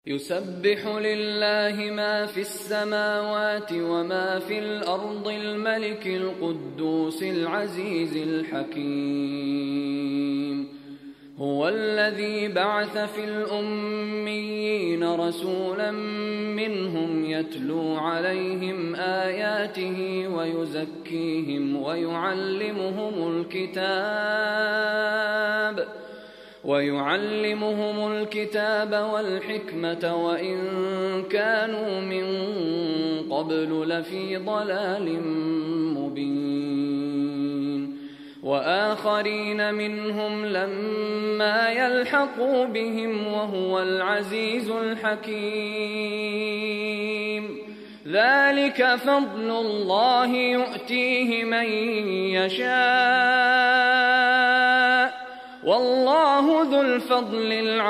يسبح لله ما في السماوات وما في الأرض الملك القدوس العزيز الحكيم. هو الذي بعث في الأميين رسولا منهم يتلو عليهم آياته ويعلمهم الكتاب والحكمة وإن كانوا من قبل لفي ضلال مبين. وآخرين منهم لما يلحقوا بهم وهو العزيز الحكيم. ذلك فضل الله يؤتيه من يشاء والله ذو الفضل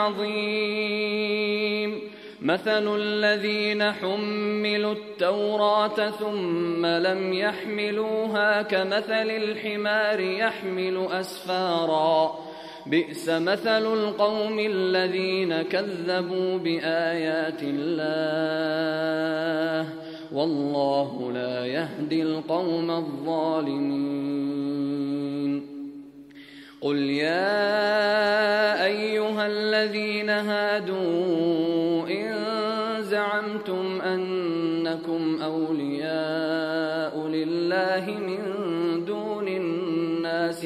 العظيم. مثل الذين حملوا التوراة ثم لم يحملوها كمثل الحمار يحمل أسفارا بئس مثل القوم الذين كذبوا بآيات الله والله لا يهدي القوم الظالمين. قل يا أيها الذين هادوا إن زعمتم أنكم أولياء لله من دون الناس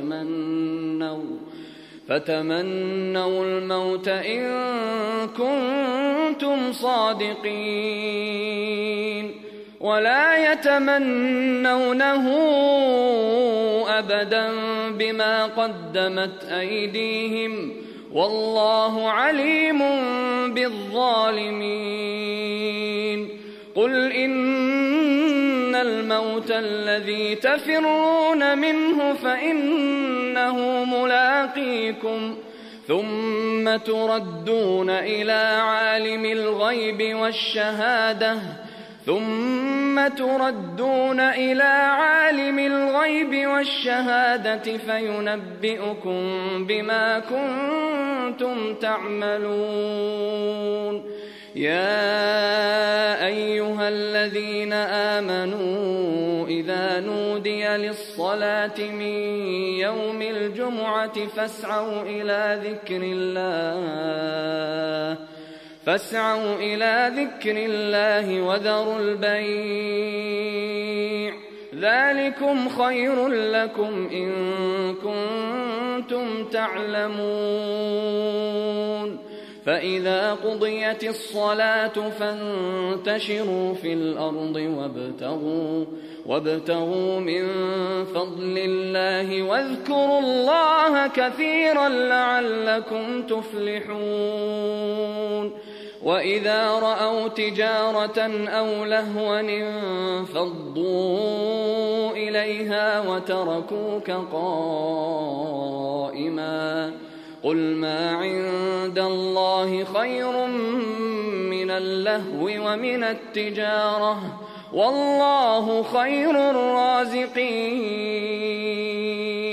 فتمنوا الموت إن كنتم صادقين ولا يتمنونه أبدا بما قدمت أيديهم والله عليم بالظالمين. قل إن الموت الذي تفرون منه فإنه ملاقيكم ثم تردون إلى عالم الغيب والشهادة فينبئكم بما كنتم تعملون. يا أيها الذين آمنوا إذا نودي للصلاة من يوم الجمعة فاسعوا إلى ذكر الله وذروا البيع ذلكم خير لكم إن كنتم تعلمون. فإذا قضيت الصلاة فانتشروا في الأرض وابتغوا من فضل الله واذكروا الله كثيرا لعلكم تفلحون. وإذا رأوا تجارة أو لهوا انفضوا إليها وتركوك قائما قل ما عند الله خير من اللهو ومن التجارة والله خير الرازقين.